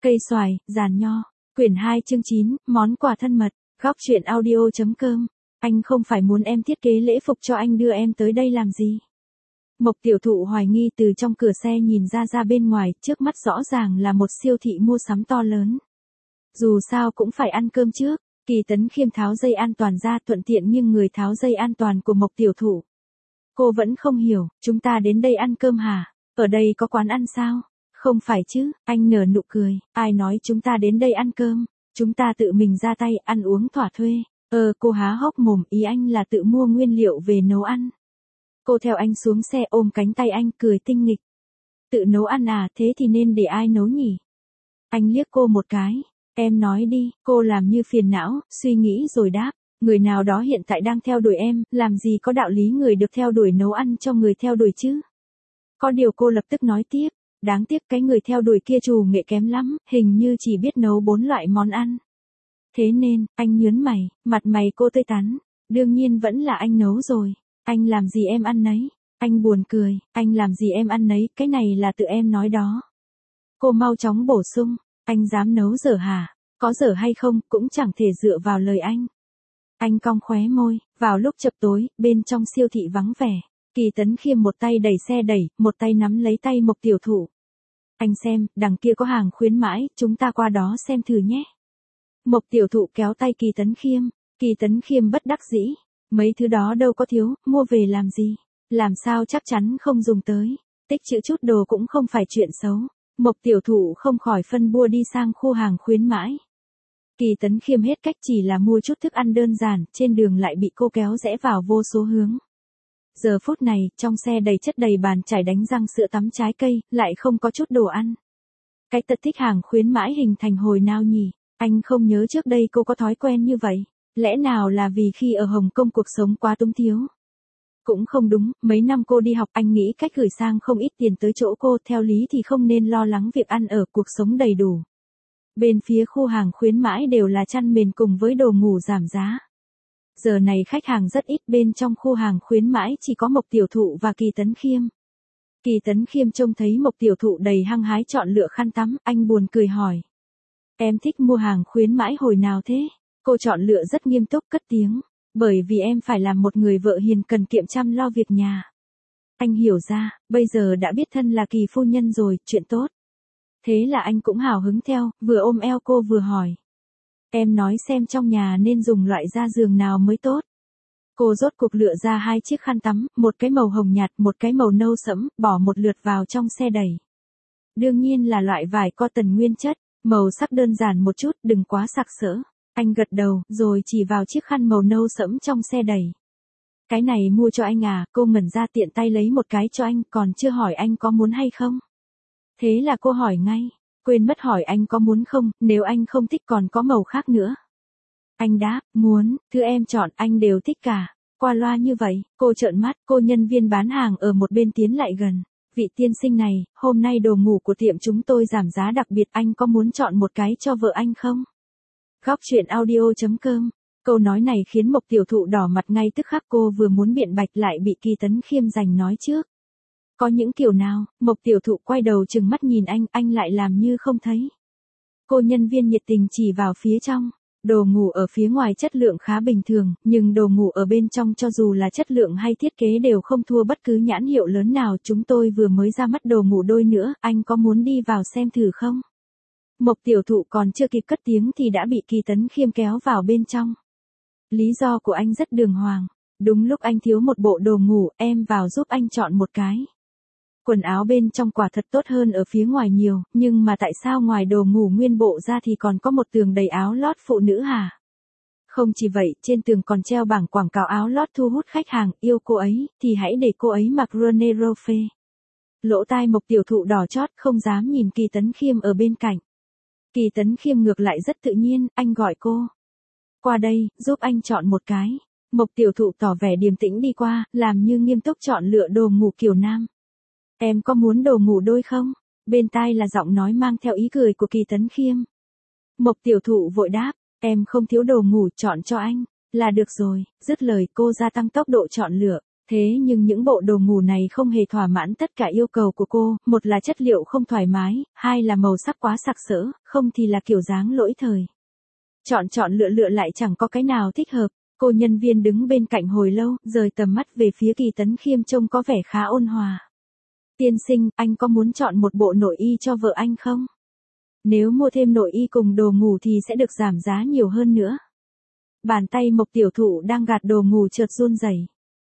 Cây xoài, giàn nho. Quyển 2 chương 9, món quà thân mật. Góc truyện audio.com. Anh không phải muốn em thiết kế lễ phục cho anh đưa em tới đây làm gì? Mộc Tiểu Thụ hoài nghi từ trong cửa xe nhìn ra bên ngoài, trước mắt rõ ràng là một siêu thị mua sắm to lớn. Dù sao cũng phải ăn cơm trước. Kỳ Tấn Khiêm tháo dây an toàn ra, thuận tiện nghiêng người tháo dây an toàn của Mộc Tiểu Thụ. Cô vẫn không hiểu, chúng ta đến đây ăn cơm hả? Ở đây có quán ăn sao? Không phải chứ, anh nở nụ cười, ai nói chúng ta đến đây ăn cơm? Chúng ta tự mình ra tay, ăn uống thỏa thuê. Cô há hốc mồm, ý anh là tự mua nguyên liệu về nấu ăn. Cô theo anh xuống xe ôm cánh tay anh, cười tinh nghịch. Tự nấu ăn à, thế thì nên để ai nấu nhỉ? Anh liếc cô một cái. Em nói đi, cô làm như phiền não, suy nghĩ rồi đáp. Người nào đó hiện tại đang theo đuổi em, làm gì có đạo lý người được theo đuổi nấu ăn cho người theo đuổi chứ? Có điều cô lập tức nói tiếp. Đáng tiếc cái người theo đuổi kia trù nghệ kém lắm, hình như chỉ biết nấu 4 loại món ăn. Thế nên, anh nhớn mày, mặt mày cô tươi tắn. Đương nhiên vẫn là anh nấu rồi. Anh làm gì em ăn nấy. Anh buồn cười, anh làm gì em ăn nấy, cái này là tự em nói đó. Cô mau chóng bổ sung, anh dám nấu dở hả? Có dở hay không, cũng chẳng thể dựa vào lời anh. Anh cong khóe môi, vào lúc chập tối, bên trong siêu thị vắng vẻ. Kỳ Tấn Khiêm một tay đẩy xe đẩy, một tay nắm lấy tay Mộc Tiểu Thụ. Anh xem, đằng kia có hàng khuyến mãi, chúng ta qua đó xem thử nhé. Mộc Tiểu Thụ kéo tay Kỳ Tấn Khiêm. Kỳ Tấn Khiêm bất đắc dĩ. Mấy thứ đó đâu có thiếu, mua về làm gì? Làm sao chắc chắn không dùng tới. Tích trữ chút đồ cũng không phải chuyện xấu. Mộc Tiểu Thụ không khỏi phân bua đi sang khu hàng khuyến mãi. Kỳ Tấn Khiêm hết cách chỉ là mua chút thức ăn đơn giản, trên đường lại bị cô kéo rẽ vào vô số hướng. Giờ phút này, trong xe đầy chất đầy bàn chải đánh răng sữa tắm trái cây, lại không có chút đồ ăn. Cái tật thích hàng khuyến mãi hình thành hồi nào nhỉ? Anh không nhớ trước đây cô có thói quen như vậy. Lẽ nào là vì khi ở Hồng Kông cuộc sống quá túng thiếu? Cũng không đúng, mấy năm cô đi học anh nghĩ cách gửi sang không ít tiền tới chỗ cô, theo lý thì không nên lo lắng việc ăn ở, cuộc sống đầy đủ. Bên phía khu hàng khuyến mãi đều là chăn mền cùng với đồ ngủ giảm giá. Giờ này khách hàng rất ít, bên trong khu hàng khuyến mãi chỉ có Mộc Tiểu Thụ và Kỳ Tấn Khiêm. Kỳ Tấn Khiêm trông thấy Mộc Tiểu Thụ đầy hăng hái chọn lựa khăn tắm, anh buồn cười hỏi. Em thích mua hàng khuyến mãi hồi nào thế? Cô chọn lựa rất nghiêm túc cất tiếng. Bởi vì em phải làm một người vợ hiền cần kiệm chăm lo việc nhà. Anh hiểu ra, bây giờ đã biết thân là Kỳ phu nhân rồi, chuyện tốt. Thế là anh cũng hào hứng theo, vừa ôm eo cô vừa hỏi. Em nói xem trong nhà nên dùng loại da giường nào mới tốt. Cô rốt cuộc lựa ra 2 chiếc khăn tắm, một cái màu hồng nhạt, một cái màu nâu sẫm, bỏ một lượt vào trong xe đẩy. Đương nhiên là loại vải cotton nguyên chất, màu sắc đơn giản một chút, đừng quá sặc sỡ. Anh gật đầu, rồi chỉ vào chiếc khăn màu nâu sẫm trong xe đẩy. Cái này mua cho anh à? Cô ngẩn ra tiện tay lấy một cái cho anh, còn chưa hỏi anh có muốn hay không. Thế là cô hỏi ngay, quên mất hỏi anh có muốn không, nếu anh không thích còn có màu khác nữa. Anh đáp, muốn, thứ em chọn anh đều thích cả. Qua loa như vậy, cô trợn mắt, cô nhân viên bán hàng ở một bên tiến lại gần. Vị tiên sinh này, hôm nay đồ ngủ của tiệm chúng tôi giảm giá đặc biệt, anh có muốn chọn một cái cho vợ anh không? Góc truyện audio.com. Câu nói này khiến Mộc Tiểu Thụ đỏ mặt ngay tức khắc, cô vừa muốn biện bạch lại bị Kỳ Tấn Khiêm giành nói trước. Có những kiểu nào? Mộc Tiểu Thụ quay đầu trừng mắt nhìn anh lại làm như không thấy. Cô nhân viên nhiệt tình chỉ vào phía trong. Đồ ngủ ở phía ngoài chất lượng khá bình thường, nhưng đồ ngủ ở bên trong cho dù là chất lượng hay thiết kế đều không thua bất cứ nhãn hiệu lớn nào. Chúng tôi vừa mới ra mắt đồ ngủ đôi nữa, anh có muốn đi vào xem thử không? Mộc Tiểu Thụ còn chưa kịp cất tiếng thì đã bị Kỳ Tấn Khiêm kéo vào bên trong. Lý do của anh rất đường hoàng. Đúng lúc anh thiếu một bộ đồ ngủ, em vào giúp anh chọn một cái. Quần áo bên trong quả thật tốt hơn ở phía ngoài nhiều, nhưng mà tại sao ngoài đồ ngủ nguyên bộ ra thì còn có một tường đầy áo lót phụ nữ hả? Không chỉ vậy, trên tường còn treo bảng quảng cáo áo lót thu hút khách hàng, yêu cô ấy, thì hãy để cô ấy mặc Rene Rofe. Lỗ tai Mộc Tiểu Thụ đỏ chót, không dám nhìn Kỳ Tấn Khiêm ở bên cạnh. Kỳ Tấn Khiêm ngược lại rất tự nhiên, anh gọi cô. Qua đây, giúp anh chọn một cái. Mộc Tiểu Thụ tỏ vẻ điềm tĩnh đi qua, làm như nghiêm túc chọn lựa đồ ngủ kiểu nam. Em có muốn đồ ngủ đôi không? Bên tai là giọng nói mang theo ý cười của Kỳ Tấn Khiêm. Mộc Tiểu Thụ vội đáp, em không thiếu đồ ngủ, chọn cho anh, là được rồi. Dứt lời cô gia tăng tốc độ chọn lựa. Thế nhưng những bộ đồ ngủ này không hề thỏa mãn tất cả yêu cầu của cô, một là chất liệu không thoải mái, hai là màu sắc quá sặc sỡ, không thì là kiểu dáng lỗi thời. Chọn lựa lại chẳng có cái nào thích hợp. Cô nhân viên đứng bên cạnh hồi lâu, rời tầm mắt về phía Kỳ Tấn Khiêm trông có vẻ khá ôn hòa. Tiên sinh, anh có muốn chọn một bộ nội y cho vợ anh không? Nếu mua thêm nội y cùng đồ ngủ thì sẽ được giảm giá nhiều hơn nữa. Bàn tay Mộc tiểu thụ đang gạt đồ ngủ chợt run rẩy.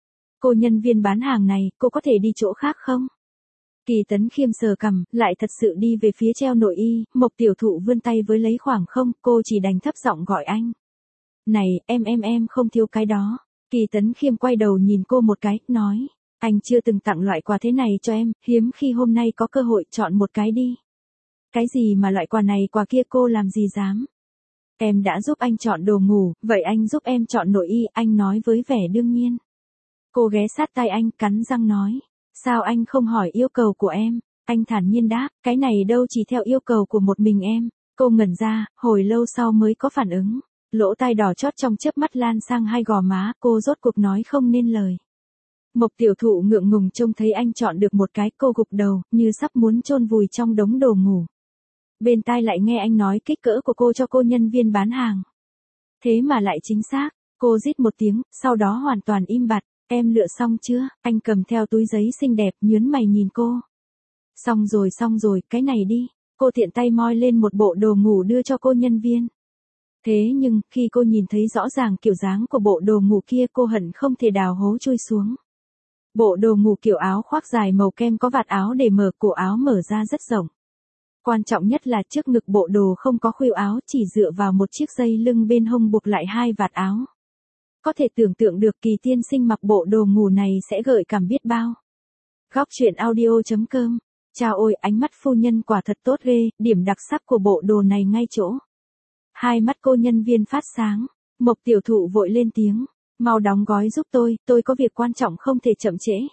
Cô nhân viên bán hàng này, cô có thể đi chỗ khác không? Kỳ Tấn Khiêm sờ cằm, lại thật sự đi về phía treo nội y, Mộc tiểu thụ vươn tay với lấy khoảng không, cô chỉ đành thấp giọng gọi anh. Này, em không thiếu cái đó. Kỳ Tấn Khiêm quay đầu nhìn cô một cái, nói. Anh chưa từng tặng loại quà thế này cho em, hiếm khi hôm nay có cơ hội chọn một cái đi. Cái gì mà loại quà này quà kia cô làm gì dám. Em đã giúp anh chọn đồ ngủ, vậy anh giúp em chọn nội y, anh nói với vẻ đương nhiên. Cô ghé sát tai anh, cắn răng nói. Sao anh không hỏi yêu cầu của em? Anh thản nhiên đáp, cái này đâu chỉ theo yêu cầu của một mình em. Cô ngẩn ra, hồi lâu sau mới có phản ứng. Lỗ tai đỏ chót trong chớp mắt lan sang hai gò má, cô rốt cuộc nói không nên lời. Mộc tiểu thụ ngượng ngùng trông thấy anh chọn được một cái, cô gục đầu, như sắp muốn chôn vùi trong đống đồ ngủ. Bên tai lại nghe anh nói kích cỡ của cô cho cô nhân viên bán hàng. Thế mà lại chính xác, cô rít một tiếng, sau đó hoàn toàn im bặt. Em lựa xong chưa? Anh cầm theo túi giấy xinh đẹp, nhướng mày nhìn cô. Xong rồi, cái này đi. Cô tiện tay moi lên một bộ đồ ngủ đưa cho cô nhân viên. Thế nhưng, khi cô nhìn thấy rõ ràng kiểu dáng của bộ đồ ngủ kia, cô hận không thể đào hố chui xuống. Bộ đồ ngủ kiểu áo khoác dài màu kem có vạt áo để mở, cổ áo mở ra rất rộng. Quan trọng nhất là trước ngực bộ đồ không có khuỷu áo, chỉ dựa vào một chiếc dây lưng bên hông buộc lại hai vạt áo. Có thể tưởng tượng được Kỳ tiên sinh mặc bộ đồ ngủ này sẽ gợi cảm biết bao. Góc truyện audio.com. Chao ôi, ánh mắt phu nhân quả thật tốt ghê, điểm đặc sắc của bộ đồ này ngay chỗ. Hai mắt cô nhân viên phát sáng, Mộc tiểu thụ vội lên tiếng, mau đóng gói giúp tôi có việc quan trọng không thể chậm trễ.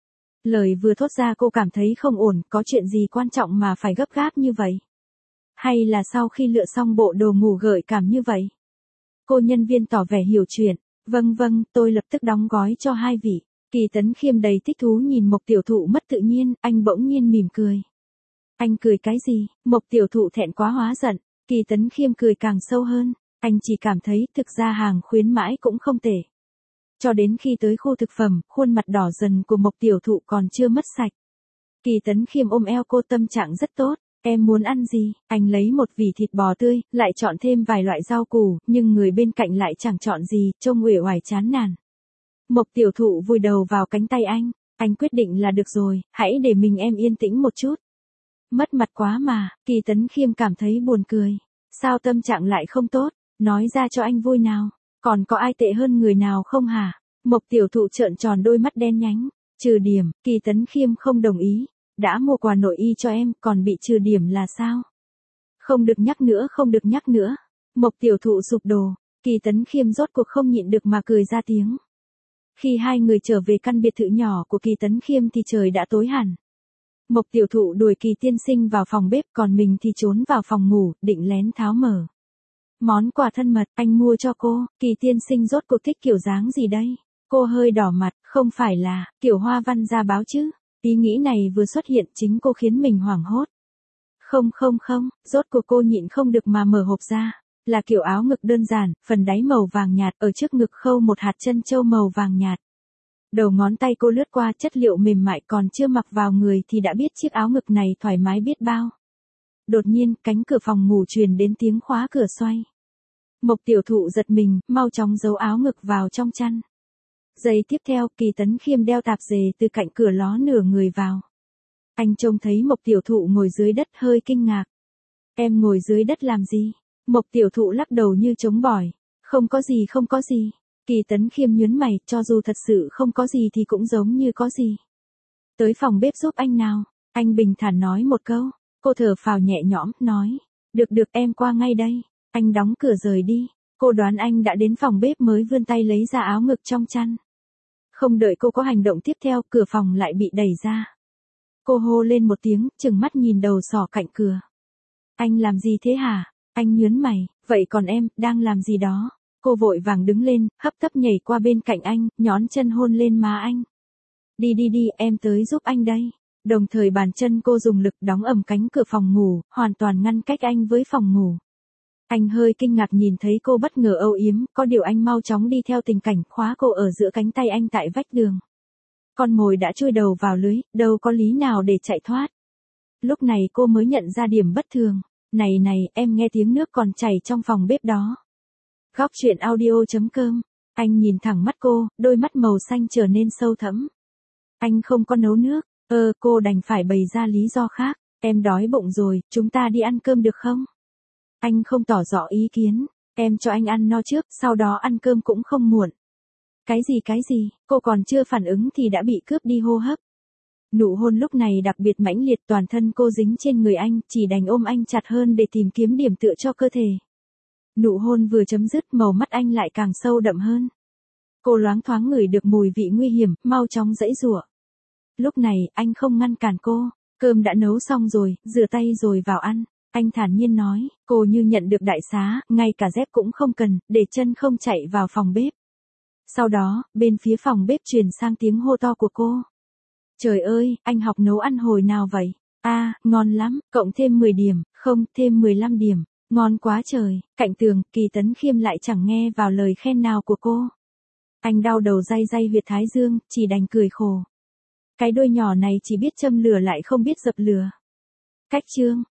Lời vừa thốt ra cô cảm thấy không ổn, có chuyện gì quan trọng mà phải gấp gáp như vậy? Hay là sau khi lựa xong bộ đồ ngủ gợi cảm như vậy? Cô nhân viên tỏ vẻ hiểu chuyện, vâng, tôi lập tức đóng gói cho hai vị. Kỳ Tấn Khiêm đầy thích thú nhìn Mộc tiểu thụ mất tự nhiên, anh bỗng nhiên mỉm cười. Anh cười cái gì? Mộc tiểu thụ thẹn quá hóa giận. Kỳ Tấn Khiêm cười càng sâu hơn, anh chỉ cảm thấy thực ra hàng khuyến mãi cũng không tệ. Cho đến khi tới khu thực phẩm, khuôn mặt đỏ dần của Mộc tiểu thụ còn chưa mất sạch. Kỳ Tấn Khiêm ôm eo cô, tâm trạng rất tốt. Em muốn ăn gì? Anh lấy một vỉ thịt bò tươi, lại chọn thêm vài loại rau củ, nhưng người bên cạnh lại chẳng chọn gì, trông uể oải chán nản. Mộc tiểu thụ vùi đầu vào cánh tay anh quyết định là được rồi, hãy để mình em yên tĩnh một chút. Mất mặt quá mà, Kỳ Tấn Khiêm cảm thấy buồn cười. Sao tâm trạng lại không tốt? Nói ra cho anh vui nào. Còn có ai tệ hơn người nào không hả? Mộc tiểu thụ trợn tròn đôi mắt đen nhánh. Trừ điểm, Kỳ Tấn Khiêm không đồng ý. Đã mua quà nội y cho em, còn bị trừ điểm là sao? Không được nhắc nữa. Mộc tiểu thụ sụp đổ. Kỳ Tấn Khiêm rốt cuộc không nhịn được mà cười ra tiếng. Khi hai người trở về căn biệt thự nhỏ của Kỳ Tấn Khiêm thì trời đã tối hẳn. Mộc tiểu thụ đuổi Kỳ tiên sinh vào phòng bếp, còn mình thì trốn vào phòng ngủ, định lén tháo mở. Món quà thân mật anh mua cho cô, Kỳ tiên sinh rốt cuộc thích kiểu dáng gì đây? Cô hơi đỏ mặt, không phải là kiểu hoa văn ra báo chứ? Ý nghĩ này vừa xuất hiện chính cô khiến mình hoảng hốt. Không, rốt cuộc cô nhịn không được mà mở hộp ra. Là kiểu áo ngực đơn giản, phần đáy màu vàng nhạt, ở trước ngực khâu một hạt chân châu màu vàng nhạt. Đầu ngón tay cô lướt qua, chất liệu mềm mại, còn chưa mặc vào người thì đã biết chiếc áo ngực này thoải mái biết bao. Đột nhiên, cánh cửa phòng ngủ truyền đến tiếng khóa cửa xoay. Mộc tiểu thụ giật mình, mau chóng giấu áo ngực vào trong chăn. Giây tiếp theo, Kỳ Tấn Khiêm đeo tạp dề từ cạnh cửa ló nửa người vào. Anh trông thấy Mộc tiểu thụ ngồi dưới đất hơi kinh ngạc. Em ngồi dưới đất làm gì? Mộc tiểu thụ lắc đầu như chống bỏi. Không có gì. Kỳ Tấn Khiêm nhướng mày, cho dù thật sự không có gì thì cũng giống như có gì. Tới phòng bếp giúp anh nào. Anh bình thản nói một câu. Cô thở phào nhẹ nhõm, nói. Được em qua ngay đây. Anh đóng cửa rời đi. Cô đoán anh đã đến phòng bếp mới vươn tay lấy ra áo ngực trong chăn. Không đợi cô có hành động tiếp theo, cửa phòng lại bị đẩy ra. Cô hô lên một tiếng, trừng mắt nhìn đầu sỏ cạnh cửa. Anh làm gì thế hả? Anh nhướng mày, vậy còn em, đang làm gì đó? Cô vội vàng đứng lên, hấp tấp nhảy qua bên cạnh anh, nhón chân hôn lên má anh. Đi đi đi, em tới giúp anh đây. Đồng thời bàn chân cô dùng lực đóng ầm cánh cửa phòng ngủ, hoàn toàn ngăn cách anh với phòng ngủ. Anh hơi kinh ngạc nhìn thấy cô bất ngờ âu yếm, có điều anh mau chóng đi theo tình cảnh khóa cô ở giữa cánh tay anh tại vách đường. Con mồi đã chui đầu vào lưới, đâu có lý nào để chạy thoát. Lúc này cô mới nhận ra điểm bất thường. Này này, em nghe tiếng nước còn chảy trong phòng bếp đó. Góc truyện audio.com. Anh nhìn thẳng mắt cô, đôi mắt màu xanh trở nên sâu thẫm. Anh không có nấu nước. Cô đành phải bày ra lý do khác. Em đói bụng rồi, chúng ta đi ăn cơm được không? Anh không tỏ rõ ý kiến. Em cho anh ăn no trước, sau đó ăn cơm cũng không muộn. Cái gì, cô còn chưa phản ứng thì đã bị cướp đi hô hấp. Nụ hôn lúc này đặc biệt mãnh liệt, toàn thân cô dính trên người anh, chỉ đành ôm anh chặt hơn để tìm kiếm điểm tựa cho cơ thể. Nụ hôn vừa chấm dứt, màu mắt anh lại càng sâu đậm hơn. Cô loáng thoáng ngửi được mùi vị nguy hiểm, mau chóng giãy giụa. Lúc này, anh không ngăn cản cô. Cơm đã nấu xong rồi, rửa tay rồi vào ăn. Anh thản nhiên nói, cô như nhận được đại xá, ngay cả dép cũng không cần, để chân không chạy vào phòng bếp. Sau đó, bên phía phòng bếp truyền sang tiếng hô to của cô. Trời ơi, anh học nấu ăn hồi nào vậy? Ngon lắm, cộng thêm 10 điểm, không, thêm 15 điểm. Ngon quá trời. Cạnh tường, Kỳ Tấn Khiêm lại chẳng nghe vào lời khen nào của cô. Anh đau đầu day day huyệt thái dương, chỉ đành cười khổ. Cái đôi nhỏ này chỉ biết châm lửa lại không biết dập lửa. Cách chương